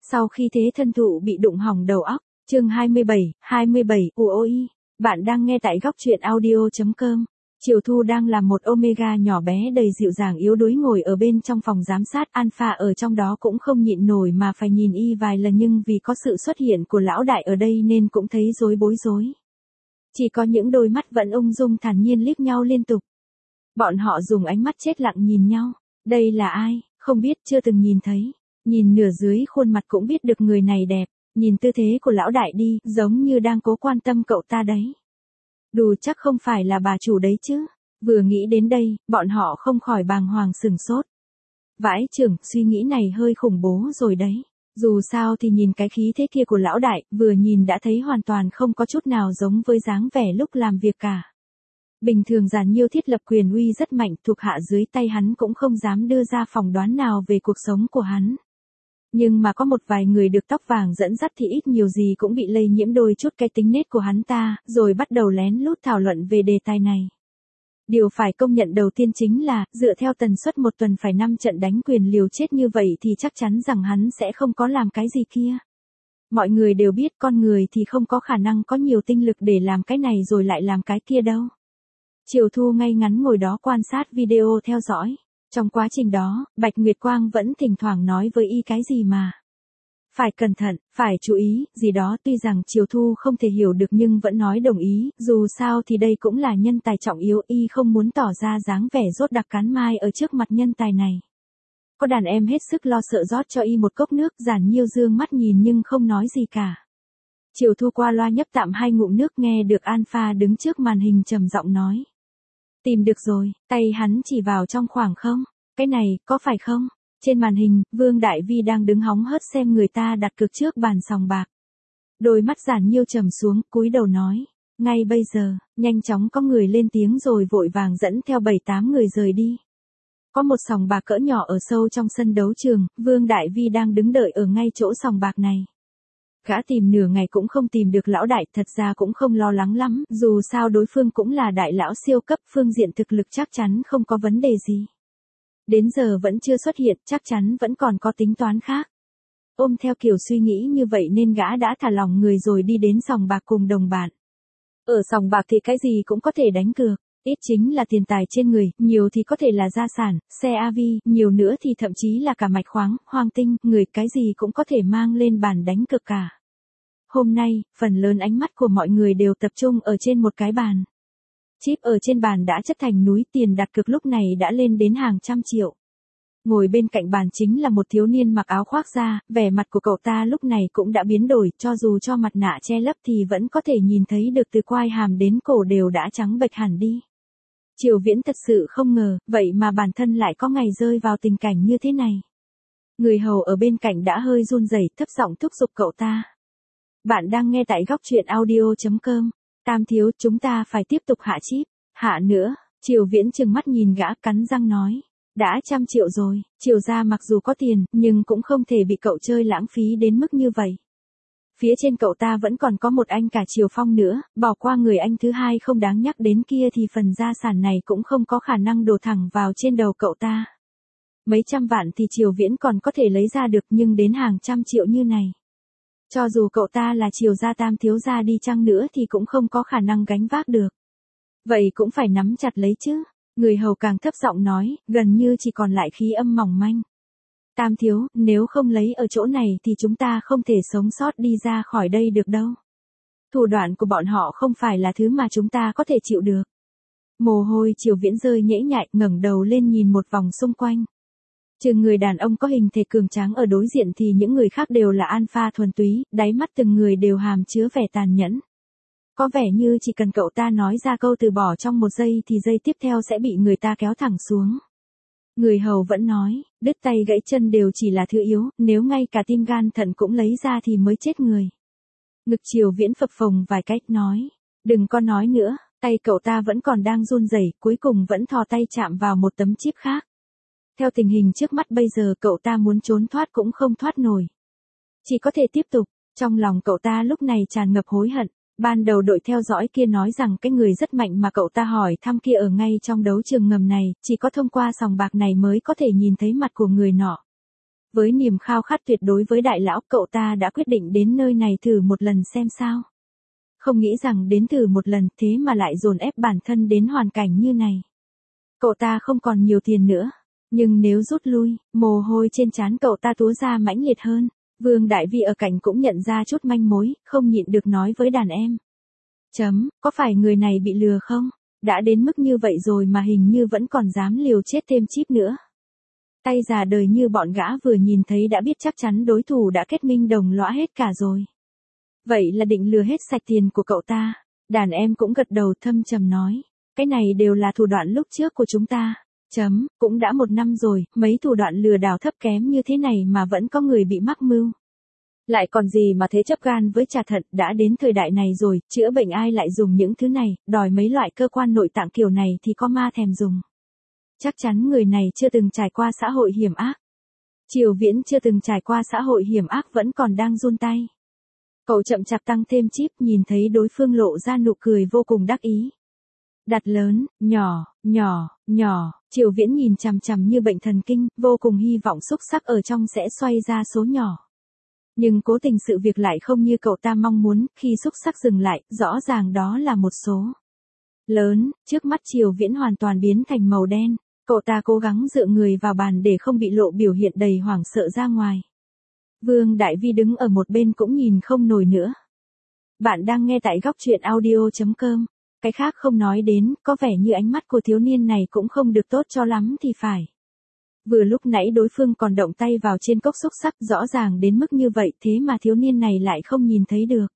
Sau khi thế thân thụ bị đụng hỏng đầu óc, chương 27, UOI, bạn đang nghe tại góc truyện audio.com. Triều Thu đang là một Omega nhỏ bé đầy dịu dàng yếu đuối ngồi ở bên trong phòng giám sát Alpha ở trong đó cũng không nhịn nổi mà phải nhìn y vài lần nhưng vì có sự xuất hiện của lão đại ở đây nên cũng thấy bối rối. Chỉ có những đôi mắt vẫn ung dung thản nhiên liếc nhau liên tục. Bọn họ dùng ánh mắt chết lặng nhìn nhau. Đây là ai? Không biết, chưa từng nhìn thấy. Nhìn nửa dưới khuôn mặt cũng biết được người này đẹp. Nhìn tư thế của lão đại đi, giống như đang cố quan tâm cậu ta đấy. Đù chắc không phải là bà chủ đấy chứ. Vừa nghĩ đến đây, bọn họ không khỏi bàng hoàng sửng sốt. Vãi chưởng, suy nghĩ này hơi khủng bố rồi đấy. Dù sao thì nhìn cái khí thế kia của lão đại, vừa nhìn đã thấy hoàn toàn không có chút nào giống với dáng vẻ lúc làm việc cả. Bình thường Giản Nhiêu thiết lập quyền uy rất mạnh, thuộc hạ dưới tay hắn cũng không dám đưa ra phỏng đoán nào về cuộc sống của hắn. Nhưng mà có một vài người được tóc vàng dẫn dắt thì ít nhiều gì cũng bị lây nhiễm đôi chút cái tính nết của hắn ta, rồi bắt đầu lén lút thảo luận về đề tài này. Điều phải công nhận đầu tiên chính là, dựa theo tần suất một tuần phải 5 trận đánh quyền liều chết như vậy thì chắc chắn rằng hắn sẽ không có làm cái gì kia. Mọi người đều biết con người thì không có khả năng có nhiều tinh lực để làm cái này rồi lại làm cái kia đâu. Triều Thu ngay ngắn ngồi đó quan sát video theo dõi. Trong quá trình đó, Bạch Nguyệt Quang vẫn thỉnh thoảng nói với y cái gì mà. Phải cẩn thận, phải chú ý, gì đó tuy rằng Triều Thu không thể hiểu được nhưng vẫn nói đồng ý, dù sao thì đây cũng là nhân tài trọng yếu, y không muốn tỏ ra dáng vẻ rốt đặc cán mai ở trước mặt nhân tài này. Có đàn em hết sức lo sợ rót cho y một cốc nước, Giản Nhiêu dương mắt nhìn nhưng không nói gì cả. Triều Thu qua loa nhấp tạm 2 ngụm nước nghe được Alpha đứng trước màn hình trầm giọng nói. Tìm được rồi, tay hắn chỉ vào trong khoảng không? Cái này, có phải không? Trên màn hình, Vương Đại Vi đang đứng hóng hớt xem người ta đặt cược trước bàn sòng bạc. Đôi mắt Giản Nhiêu trầm xuống, cúi đầu nói. Ngay bây giờ, nhanh chóng có người lên tiếng rồi vội vàng dẫn theo 7-8 người rời đi. Có một sòng bạc cỡ nhỏ ở sâu trong sân đấu trường, Vương Đại Vi đang đứng đợi ở ngay chỗ sòng bạc này. Gã tìm nửa ngày cũng không tìm được lão đại, thật ra cũng không lo lắng lắm, dù sao đối phương cũng là đại lão siêu cấp, phương diện thực lực chắc chắn không có vấn đề gì. Đến giờ vẫn chưa xuất hiện, chắc chắn vẫn còn có tính toán khác. Ôm theo kiểu suy nghĩ như vậy nên gã đã thả lỏng người rồi đi đến sòng bạc cùng đồng bạn. Ở sòng bạc thì cái gì cũng có thể đánh cược, ít chính là tiền tài trên người, nhiều thì có thể là gia sản, xe AV, nhiều nữa thì thậm chí là cả mạch khoáng, hoang tinh, người cái gì cũng có thể mang lên bàn đánh cược cả. Hôm nay, phần lớn ánh mắt của mọi người đều tập trung ở trên một cái bàn. Chip ở trên bàn đã chất thành núi, tiền đặt cược lúc này đã lên đến hàng trăm triệu. Ngồi bên cạnh bàn chính là một thiếu niên mặc áo khoác da, vẻ mặt của cậu ta lúc này cũng đã biến đổi, cho dù cho mặt nạ che lấp thì vẫn có thể nhìn thấy được từ quai hàm đến cổ đều đã trắng bệch hẳn đi. Triều Viễn thật sự không ngờ, vậy mà bản thân lại có ngày rơi vào tình cảnh như thế này. Người hầu ở bên cạnh đã hơi run rẩy, thấp giọng thúc giục cậu ta. Bạn đang nghe tại góc truyện audio.com. Tam thiếu, chúng ta phải tiếp tục hạ chip. Hạ nữa, Triều Viễn trừng mắt nhìn gã, cắn răng nói. Đã 100 triệu rồi, Triều gia mặc dù có tiền, nhưng cũng không thể bị cậu chơi lãng phí đến mức như vậy. Phía trên cậu ta vẫn còn có một anh cả Triều Phong nữa, bỏ qua người anh thứ hai không đáng nhắc đến kia thì phần gia sản này cũng không có khả năng đổ thẳng vào trên đầu cậu ta. Mấy trăm vạn thì Triều Viễn còn có thể lấy ra được nhưng đến hàng trăm triệu như này. Cho dù cậu ta là Triều gia tam thiếu gia đi chăng nữa thì cũng không có khả năng gánh vác được. Vậy cũng phải nắm chặt lấy chứ. Người hầu càng thấp giọng nói, gần như chỉ còn lại khí âm mỏng manh. Tam thiếu, nếu không lấy ở chỗ này thì chúng ta không thể sống sót đi ra khỏi đây được đâu. Thủ đoạn của bọn họ không phải là thứ mà chúng ta có thể chịu được. Mồ hôi Triều Viễn rơi nhễ nhại, ngẩng đầu lên nhìn một vòng xung quanh. Trừ người đàn ông có hình thể cường tráng ở đối diện thì những người khác đều là alpha thuần túy, đáy mắt từng người đều hàm chứa vẻ tàn nhẫn. Có vẻ như chỉ cần cậu ta nói ra câu từ bỏ trong một giây thì giây tiếp theo sẽ bị người ta kéo thẳng xuống. Người hầu vẫn nói, đứt tay gãy chân đều chỉ là thứ yếu, nếu ngay cả tim gan thận cũng lấy ra thì mới chết người. Ngực Triều Viễn phập phồng vài cách nói, đừng có nói nữa, tay cậu ta vẫn còn đang run rẩy, cuối cùng vẫn thò tay chạm vào một tấm chip khác. Theo tình hình trước mắt bây giờ cậu ta muốn trốn thoát cũng không thoát nổi. Chỉ có thể tiếp tục, trong lòng cậu ta lúc này tràn ngập hối hận. Ban đầu đội theo dõi kia nói rằng cái người rất mạnh mà cậu ta hỏi thăm kia ở ngay trong đấu trường ngầm này, chỉ có thông qua sòng bạc này mới có thể nhìn thấy mặt của người nọ. Với niềm khao khát tuyệt đối với đại lão, cậu ta đã quyết định đến nơi này thử một lần xem sao. Không nghĩ rằng đến thử một lần thế mà lại dồn ép bản thân đến hoàn cảnh như này. Cậu ta không còn nhiều tiền nữa, nhưng nếu rút lui, mồ hôi trên trán cậu ta túa ra mãnh liệt hơn. Vương Đại Vi ở cạnh cũng nhận ra chút manh mối, không nhịn được nói với đàn em. Có phải người này bị lừa không? Đã đến mức như vậy rồi mà hình như vẫn còn dám liều chết thêm chip nữa. Tay già đời như bọn gã vừa nhìn thấy đã biết chắc chắn đối thủ đã kết minh đồng lõa hết cả rồi. Vậy là định lừa hết sạch tiền của cậu ta. Đàn em cũng gật đầu thâm trầm nói. Cái này đều là thủ đoạn lúc trước của chúng ta. Cũng đã 1 năm rồi, mấy thủ đoạn lừa đảo thấp kém như thế này mà vẫn có người bị mắc mưu. Lại còn gì mà thế chấp gan với trà thận, đã đến thời đại này rồi, chữa bệnh ai lại dùng những thứ này, đòi mấy loại cơ quan nội tạng kiểu này thì có ma thèm dùng. Chắc chắn người này chưa từng trải qua xã hội hiểm ác. Triều Viễn chưa từng trải qua xã hội hiểm ác vẫn còn đang run tay. Cậu chậm chạp tăng thêm chip, nhìn thấy đối phương lộ ra nụ cười vô cùng đắc ý. Đặt lớn, nhỏ, Triều Viễn nhìn chằm chằm như bệnh thần kinh, vô cùng hy vọng xúc sắc ở trong sẽ xoay ra số nhỏ. Nhưng cố tình sự việc lại không như cậu ta mong muốn, khi xúc sắc dừng lại, rõ ràng đó là một số lớn, trước mắt Triều Viễn hoàn toàn biến thành màu đen. Cậu ta cố gắng dựa người vào bàn để không bị lộ biểu hiện đầy hoảng sợ ra ngoài. Vương Đại Vi đứng ở một bên cũng nhìn không nổi nữa. Bạn đang nghe tại góc truyện audio.com. Cái khác không nói đến, có vẻ như ánh mắt của thiếu niên này cũng không được tốt cho lắm thì phải. Vừa lúc nãy đối phương còn động tay vào trên cốc xúc sắc, rõ ràng đến mức như vậy thế mà thiếu niên này lại không nhìn thấy được.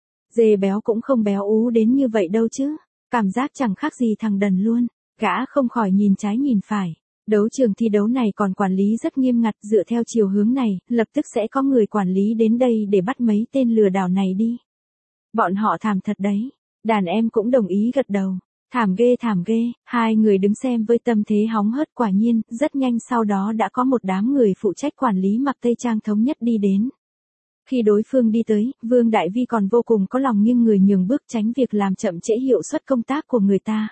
Dê béo cũng không béo ú đến như vậy đâu chứ, cảm giác chẳng khác gì thằng đần luôn. Gã không khỏi nhìn trái nhìn phải. Đấu trường thi đấu này còn quản lý rất nghiêm ngặt, dựa theo chiều hướng này, lập tức sẽ có người quản lý đến đây để bắt mấy tên lừa đảo này đi. Bọn họ thảm thật đấy. Đàn em cũng đồng ý gật đầu. Thảm ghê, hai người đứng xem với tâm thế hóng hớt. Quả nhiên, rất nhanh sau đó đã có một đám người phụ trách quản lý mặc tây trang thống nhất đi đến. Khi đối phương đi tới, Vương Đại Vi còn vô cùng có lòng nghiêng người nhường bước tránh việc làm chậm trễ hiệu suất công tác của người ta.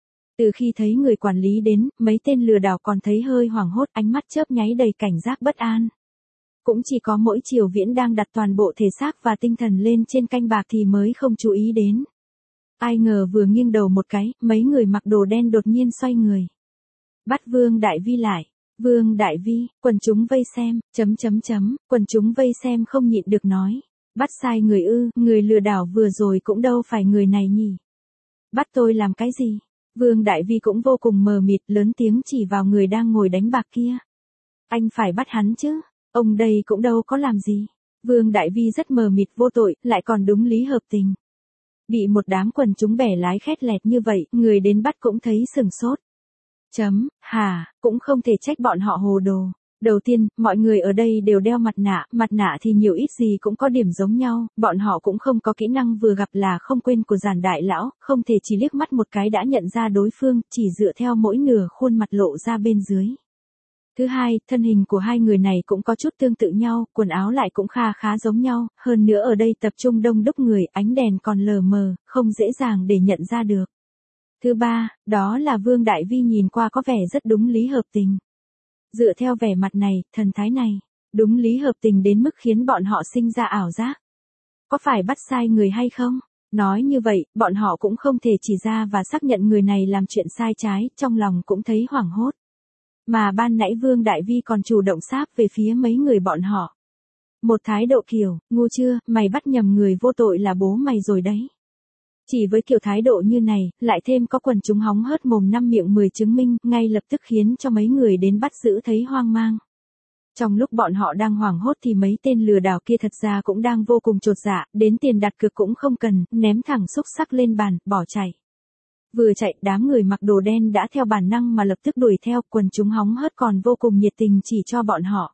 Từ khi thấy người quản lý đến, mấy tên lừa đảo còn thấy hơi hoảng hốt, ánh mắt chớp nháy đầy cảnh giác bất an. Cũng chỉ có mỗi Triều Viễn đang đặt toàn bộ thể xác và tinh thần lên trên canh bạc thì mới không chú ý đến. Ai ngờ vừa nghiêng đầu một cái, mấy người mặc đồ đen đột nhiên xoay người. Bắt Vương Đại Vi lại. Vương Đại Vi, quần chúng vây xem, quần chúng vây xem không nhịn được nói. Bắt sai người ư, người lừa đảo vừa rồi cũng đâu phải người này nhỉ. Bắt tôi làm cái gì? Vương Đại Vi cũng vô cùng mờ mịt, lớn tiếng chỉ vào người đang ngồi đánh bạc kia. Anh phải bắt hắn chứ, ông đây cũng đâu có làm gì. Vương Đại Vi rất mờ mịt vô tội, lại còn đúng lý hợp tình. Bị một đám quần chúng bẻ lái khét lẹt như vậy, người đến bắt cũng thấy sừng sốt. Cũng không thể trách bọn họ hồ đồ. Đầu tiên, mọi người ở đây đều đeo mặt nạ thì nhiều ít gì cũng có điểm giống nhau, bọn họ cũng không có kỹ năng vừa gặp là không quên của Giản đại lão, không thể chỉ liếc mắt một cái đã nhận ra đối phương, chỉ dựa theo mỗi nửa khuôn mặt lộ ra bên dưới. Thứ hai, thân hình của hai người này cũng có chút tương tự nhau, quần áo lại cũng khá giống nhau, hơn nữa ở đây tập trung đông đúc người, ánh đèn còn lờ mờ, không dễ dàng để nhận ra được. Thứ ba, đó là Vương Đại Vi nhìn qua có vẻ rất đúng lý hợp tình. Dựa theo vẻ mặt này, thần thái này, đúng lý hợp tình đến mức khiến bọn họ sinh ra ảo giác. Có phải bắt sai người hay không? Nói như vậy, bọn họ cũng không thể chỉ ra và xác nhận người này làm chuyện sai trái, trong lòng cũng thấy hoảng hốt. Mà ban nãy Vương Đại Vi còn chủ động sáp về phía mấy người bọn họ. Một thái độ kiểu, ngu chưa, mày bắt nhầm người vô tội là bố mày rồi đấy. Chỉ với kiểu thái độ như này, lại thêm có quần chúng hóng hớt mồm năm miệng 10 chứng minh, ngay lập tức khiến cho mấy người đến bắt giữ thấy hoang mang. Trong lúc bọn họ đang hoảng hốt thì mấy tên lừa đảo kia thật ra cũng đang vô cùng chột dạ, đến tiền đặt cược cũng không cần, ném thẳng xúc sắc lên bàn, bỏ chạy. Vừa chạy, đám người mặc đồ đen đã theo bản năng mà lập tức đuổi theo, quần chúng hóng hớt còn vô cùng nhiệt tình chỉ cho bọn họ.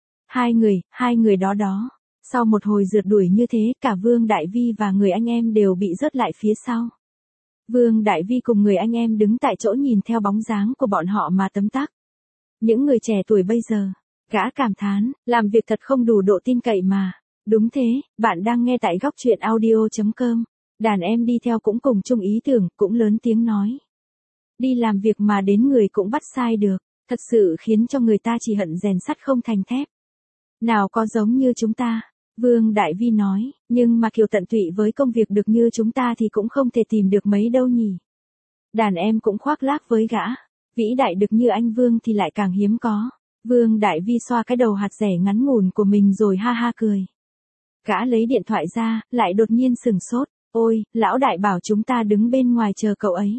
Hai người đó. Sau một hồi rượt đuổi như thế, cả Vương Đại Vi và người anh em đều bị rớt lại phía sau. Vương Đại Vi cùng người anh em đứng tại chỗ nhìn theo bóng dáng của bọn họ mà tấm tắc. Những người trẻ tuổi bây giờ, gã cảm thán, làm việc thật không đủ độ tin cậy mà. Đúng thế, bạn đang nghe tại góc truyện audio.com. Đàn em đi theo cũng cùng chung ý tưởng, cũng lớn tiếng nói. Đi làm việc mà đến người cũng bắt sai được, thật sự khiến cho người ta chỉ hận rèn sắt không thành thép. Nào có giống như chúng ta. Vương Đại Vi nói, nhưng mà kiểu tận tụy với công việc được như chúng ta thì cũng không thể tìm được mấy đâu nhỉ. Đàn em cũng khoác lác với gã. Vĩ đại được như anh Vương thì lại càng hiếm có. Vương Đại Vi xoa cái đầu hạt rẻ ngắn ngủn của mình rồi ha ha cười. Gã lấy điện thoại ra, lại đột nhiên sừng sốt. Ôi, lão đại bảo chúng ta đứng bên ngoài chờ cậu ấy.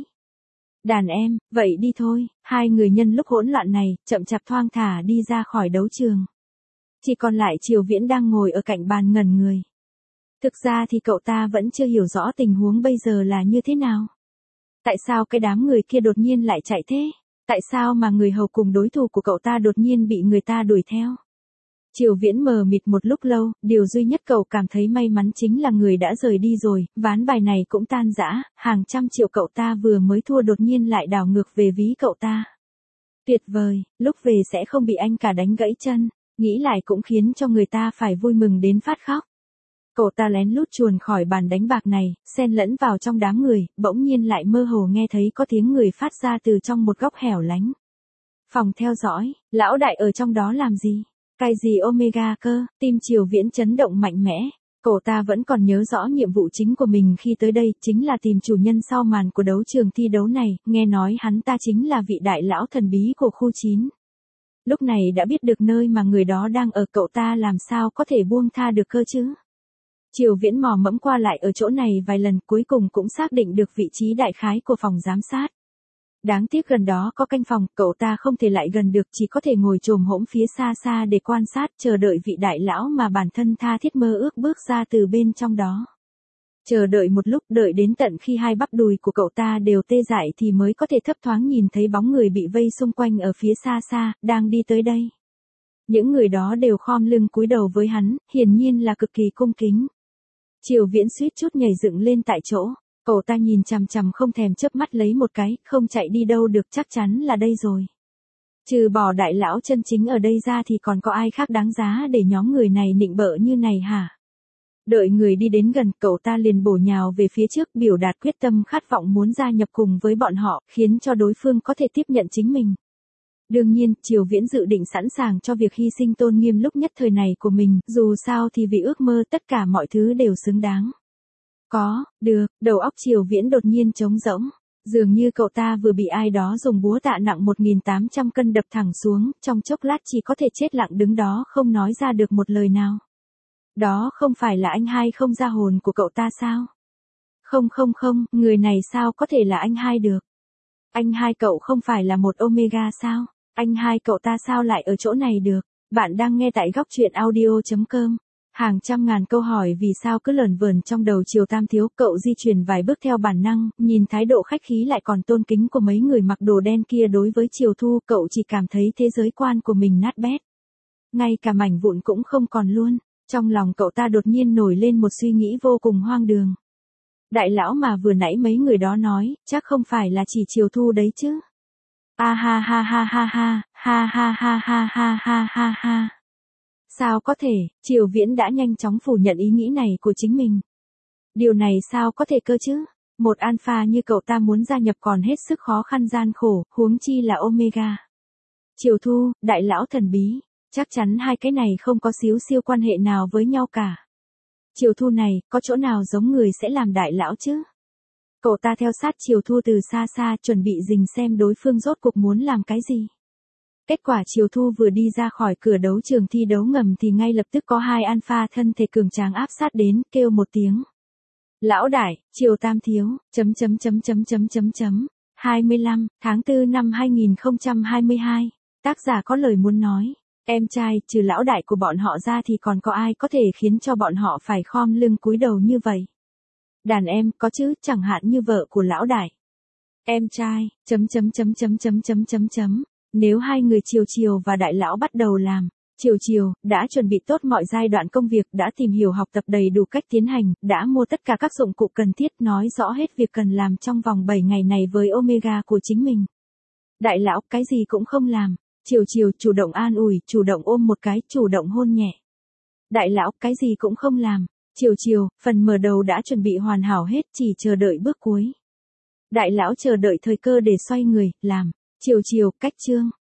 Đàn em, vậy đi thôi. Hai người nhân lúc hỗn loạn này, chậm chạp thoang thả đi ra khỏi đấu trường. Chỉ còn lại Triều Viễn đang ngồi ở cạnh bàn ngẩn người. Thực ra thì cậu ta vẫn chưa hiểu rõ tình huống bây giờ là như thế nào. Tại sao cái đám người kia đột nhiên lại chạy thế? Tại sao mà người hầu cùng đối thủ của cậu ta đột nhiên bị người ta đuổi theo? Triều Viễn mờ mịt một lúc lâu, điều duy nhất cậu cảm thấy may mắn chính là người đã rời đi rồi, ván bài này cũng tan rã, hàng trăm triệu cậu ta vừa mới thua đột nhiên lại đảo ngược về ví cậu ta. Tuyệt vời, lúc về sẽ không bị anh cả đánh gãy chân, nghĩ lại cũng khiến cho người ta phải vui mừng đến phát khóc. Cậu ta lén lút chuồn khỏi bàn đánh bạc này, xen lẫn vào trong đám người, bỗng nhiên lại mơ hồ nghe thấy có tiếng người phát ra từ trong một góc hẻo lánh. Phòng theo dõi, lão đại ở trong đó làm gì? Cái gì Omega cơ? Tim Triều Viễn chấn động mạnh mẽ. Cậu ta vẫn còn nhớ rõ nhiệm vụ chính của mình khi tới đây, chính là tìm chủ nhân sau màn của đấu trường thi đấu này, nghe nói hắn ta chính là vị đại lão thần bí của khu 9. Lúc này đã biết được nơi mà người đó đang ở, cậu ta làm sao có thể buông tha được cơ chứ? Triều Viễn mò mẫm qua lại ở chỗ này vài lần, cuối cùng cũng xác định được vị trí đại khái của phòng giám sát. Đáng tiếc gần đó có canh phòng, cậu ta không thể lại gần được, chỉ có thể ngồi chồm hổm phía xa xa để quan sát, chờ đợi vị đại lão mà bản thân tha thiết mơ ước bước ra từ bên trong đó. Chờ đợi một lúc, đợi đến tận khi hai bắp đùi của cậu ta đều tê dại thì mới có thể thấp thoáng nhìn thấy bóng người bị vây xung quanh ở phía xa xa, đang đi tới đây. Những người đó đều khom lưng cúi đầu với hắn, hiển nhiên là cực kỳ cung kính. Triều Viễn suýt chút nhảy dựng lên tại chỗ. Cậu ta nhìn chằm chằm không thèm chớp mắt lấy một cái, không chạy đi đâu được, chắc chắn là đây rồi. Trừ bỏ đại lão chân chính ở đây ra thì còn có ai khác đáng giá để nhóm người này nịnh bợ như này hả? Đợi người đi đến gần, cậu ta liền bổ nhào về phía trước, biểu đạt quyết tâm khát vọng muốn gia nhập cùng với bọn họ, khiến cho đối phương có thể tiếp nhận chính mình. Đương nhiên, Triều Viễn dự định sẵn sàng cho việc hy sinh tôn nghiêm lúc nhất thời này của mình, dù sao thì vì ước mơ tất cả mọi thứ đều xứng đáng. Được, đầu óc Triều Viễn đột nhiên trống rỗng. Dường như cậu ta vừa bị ai đó dùng búa tạ nặng 1.800 cân đập thẳng xuống, trong chốc lát chỉ có thể chết lặng đứng đó không nói ra được một lời nào. Đó không phải là anh hai không ra hồn của cậu ta sao? Không, người này sao có thể là anh hai được? Anh hai cậu không phải là một Omega sao? Anh hai cậu ta sao lại ở chỗ này được? Bạn đang nghe tại góc truyện audio.com. Hàng trăm ngàn câu hỏi vì sao cứ lởn vởn trong đầu Triều Tam Thiếu, cậu di chuyển vài bước theo bản năng, nhìn thái độ khách khí lại còn tôn kính của mấy người mặc đồ đen kia đối với Triều Thu, cậu chỉ cảm thấy thế giới quan của mình nát bét. Ngay cả mảnh vụn cũng không còn luôn, trong lòng cậu ta đột nhiên nổi lên một suy nghĩ vô cùng hoang đường. Đại lão mà vừa nãy mấy người đó nói, chắc không phải là chỉ Triều Thu đấy chứ. A ha ha ha ha ha, ha ha ha ha ha ha ha ha. Sao có thể, Triều Viễn đã nhanh chóng phủ nhận ý nghĩ này của chính mình. Điều này sao có thể cơ chứ? Một alpha như cậu ta muốn gia nhập còn hết sức khó khăn gian khổ, huống chi là Omega. Triều Thu, đại lão thần bí, chắc chắn hai cái này không có xíu xiu quan hệ nào với nhau cả. Triều Thu này, có chỗ nào giống người sẽ làm đại lão chứ? Cậu ta theo sát Triều Thu từ xa xa, chuẩn bị rình xem đối phương rốt cuộc muốn làm cái gì. Kết quả Triều Thu vừa đi ra khỏi cửa đấu trường thi đấu ngầm thì ngay lập tức có hai alpha thân thể cường tráng áp sát đến, kêu một tiếng. Lão đại, Triều Tam Thiếu, 25 tháng 4 năm 2022. Tác giả có lời muốn nói. Em trai, trừ lão đại của bọn họ ra thì còn có ai có thể khiến cho bọn họ phải khom lưng cúi đầu như vậy? Đàn em, có chứ, chẳng hạn như vợ của lão đại. Em trai, Nếu hai người Triều và đại lão bắt đầu làm, Triều đã chuẩn bị tốt mọi giai đoạn công việc, đã tìm hiểu học tập đầy đủ cách tiến hành, đã mua tất cả các dụng cụ cần thiết, nói rõ hết việc cần làm trong vòng 7 ngày này với Omega của chính mình. Đại lão cái gì cũng không làm. Triều chủ động an ủi, chủ động ôm một cái, chủ động hôn nhẹ. Đại lão cái gì cũng không làm. Triều, phần mở đầu đã chuẩn bị hoàn hảo hết, chỉ chờ đợi bước cuối. Đại lão chờ đợi thời cơ để xoay người, làm. Triều, cách chương.